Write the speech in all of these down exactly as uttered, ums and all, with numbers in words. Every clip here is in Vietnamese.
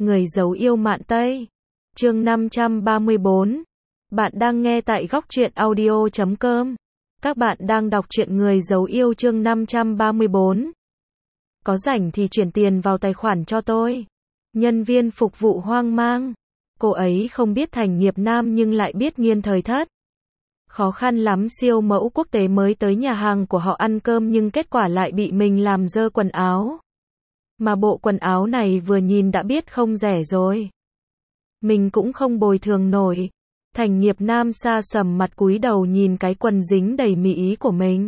Người giấu yêu Mạn Tây. Chương năm trăm ba mươi bốn. Bạn đang nghe tại góc truyện audio chấm com. Các bạn đang đọc truyện Người giấu yêu chương năm trăm ba mươi bốn. Có rảnh thì chuyển tiền vào tài khoản cho tôi. Nhân viên phục vụ hoang mang. Cô ấy không biết Thành Nghiệp Nam nhưng lại biết Nghiên Thời Thất. Khó khăn lắm siêu mẫu quốc tế mới tới nhà hàng của họ ăn cơm nhưng kết quả lại bị mình làm dơ quần áo. Mà bộ quần áo này vừa nhìn đã biết không rẻ rồi. Mình cũng không bồi thường nổi. Thành Nghiệp Nam sa sầm mặt cúi đầu nhìn cái quần dính đầy mị ý của mình.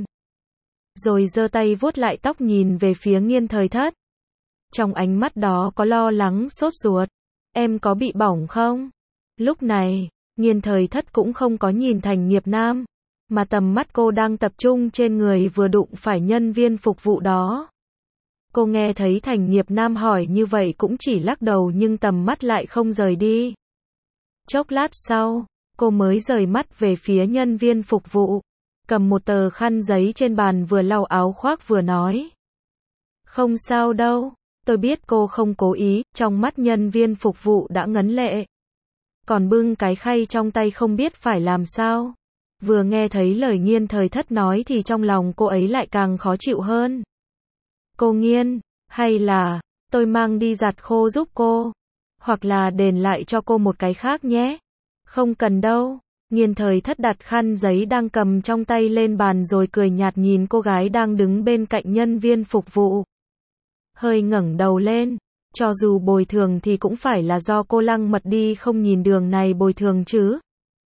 Rồi giơ tay vuốt lại tóc nhìn về phía Nghiên Thời Thất. Trong ánh mắt đó có lo lắng sốt ruột. Em có bị bỏng không? Lúc này, Nghiên Thời Thất cũng không có nhìn Thành Nghiệp Nam. Mà tầm mắt cô đang tập trung trên người vừa đụng phải nhân viên phục vụ đó. Cô nghe thấy Thành Nghiệp Nam hỏi như vậy cũng chỉ lắc đầu nhưng tầm mắt lại không rời đi. Chốc lát sau, cô mới rời mắt về phía nhân viên phục vụ. Cầm một tờ khăn giấy trên bàn vừa lau áo khoác vừa nói. Không sao đâu, tôi biết cô không cố ý, trong mắt nhân viên phục vụ đã ngấn lệ. Còn bưng cái khay trong tay không biết phải làm sao. Vừa nghe thấy lời Nghiên Thời Thất nói thì trong lòng cô ấy lại càng khó chịu hơn. Cô Nghiên, hay là, tôi mang đi giặt khô giúp cô. Hoặc là đền lại cho cô một cái khác nhé. Không cần đâu. Nghiên Thời Thất đặt khăn giấy đang cầm trong tay lên bàn rồi cười nhạt nhìn cô gái đang đứng bên cạnh nhân viên phục vụ. Hơi ngẩng đầu lên. Cho dù bồi thường thì cũng phải là do cô Lăng Mật đi không nhìn đường này bồi thường chứ.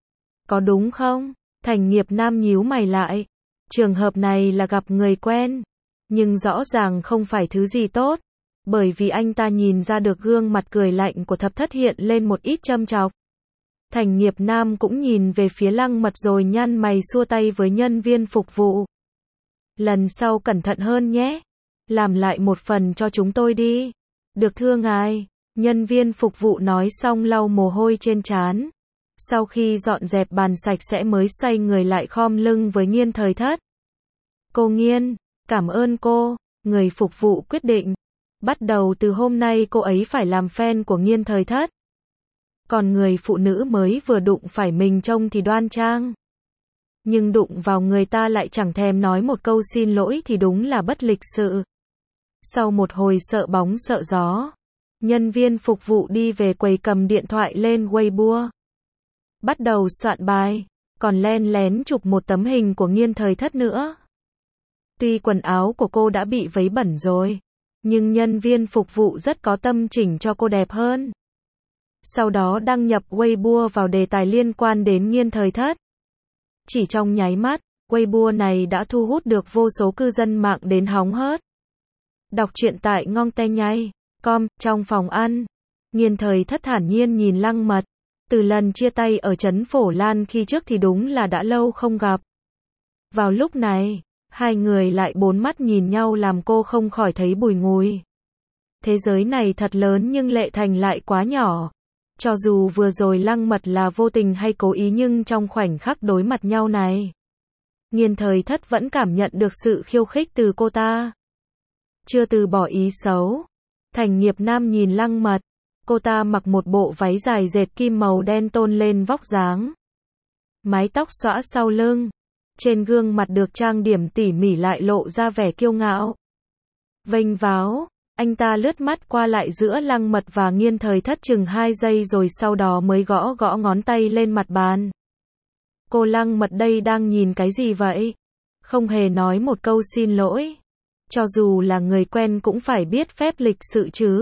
Có đúng không? Thành Nghiệp Nam nhíu mày lại. Trường hợp này là gặp người quen. Nhưng rõ ràng không phải thứ gì tốt. Bởi vì anh ta nhìn ra được gương mặt cười lạnh của Thập Thất hiện lên một ít châm chọc. Thành Nghiệp Nam cũng nhìn về phía Lăng Mật rồi nhăn mày xua tay với nhân viên phục vụ. Lần sau cẩn thận hơn nhé. Làm lại một phần cho chúng tôi đi. Được thưa ngài. Nhân viên phục vụ nói xong lau mồ hôi trên trán. Sau khi dọn dẹp bàn sạch sẽ mới xoay người lại khom lưng với Nghiên Thời Thất. Cô Nghiên, cảm ơn cô. Người phục vụ quyết định. Bắt đầu từ hôm nay cô ấy phải làm fan của Nghiên Thời Thất. Còn người phụ nữ mới vừa đụng phải mình trông thì đoan trang. Nhưng đụng vào người ta lại chẳng thèm nói một câu xin lỗi thì đúng là bất lịch sự. Sau một hồi sợ bóng sợ gió, nhân viên phục vụ đi về quầy cầm điện thoại lên Weibo. Bắt đầu soạn bài, còn len lén chụp một tấm hình của Nghiên Thời Thất nữa. Tuy quần áo của cô đã bị vấy bẩn rồi, nhưng nhân viên phục vụ rất có tâm chỉnh cho cô đẹp hơn. Sau đó đăng nhập Weibo vào đề tài liên quan đến Nghiên Thời Thất. Chỉ trong nháy mắt, Weibo này đã thu hút được vô số cư dân mạng đến hóng hớt. Đọc truyện tại ngongtehnyai chấm com, trong phòng ăn. Nghiên Thời Thất thản nhiên nhìn Lăng Mật. Từ lần chia tay ở trấn Phổ Lan khi trước thì đúng là đã lâu không gặp. Vào lúc này, hai người lại bốn mắt nhìn nhau làm cô không khỏi thấy bùi ngùi. Thế giới này thật lớn nhưng Lệ Thành lại quá nhỏ. Cho dù vừa rồi Lăng Mật là vô tình hay cố ý nhưng trong khoảnh khắc đối mặt nhau này, Nghiên Thời Thất vẫn cảm nhận được sự khiêu khích từ cô ta. Chưa từ bỏ ý xấu. Thành Nghiệp Nam nhìn Lăng Mật. Cô ta mặc một bộ váy dài dệt kim màu đen tôn lên vóc dáng. Mái tóc xõa sau lưng. Trên gương mặt được trang điểm tỉ mỉ lại lộ ra vẻ kiêu ngạo. Vênh váo, anh ta lướt mắt qua lại giữa Lăng Mật và Nghiên Thời Thất chừng hai giây rồi sau đó mới gõ gõ ngón tay lên mặt bàn. Cô Lăng Mật đây đang nhìn cái gì vậy? Không hề nói một câu xin lỗi. Cho dù là người quen cũng phải biết phép lịch sự chứ.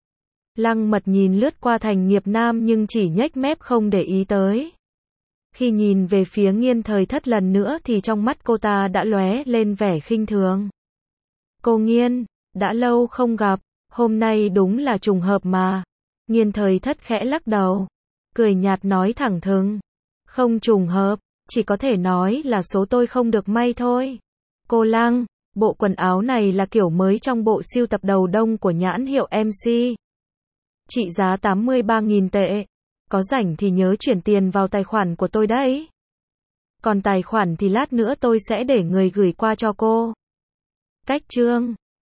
Lăng Mật nhìn lướt qua Thành Nghiệp Nam nhưng chỉ nhếch mép không để ý tới. Khi nhìn về phía Nghiên Thời Thất lần nữa thì trong mắt cô ta đã lóe lên vẻ khinh thường. Cô Nghiên, đã lâu không gặp, hôm nay đúng là trùng hợp mà. Nghiên Thời Thất khẽ lắc đầu, cười nhạt nói thẳng thừng. Không trùng hợp, chỉ có thể nói là số tôi không được may thôi. Cô Lăng, bộ quần áo này là kiểu mới trong bộ sưu tập đầu đông của nhãn hiệu em xê. Trị giá tám mươi ba nghìn tệ. Có rảnh thì nhớ chuyển tiền vào tài khoản của tôi đấy. Còn tài khoản thì lát nữa tôi sẽ để người gửi qua cho cô. Cách chương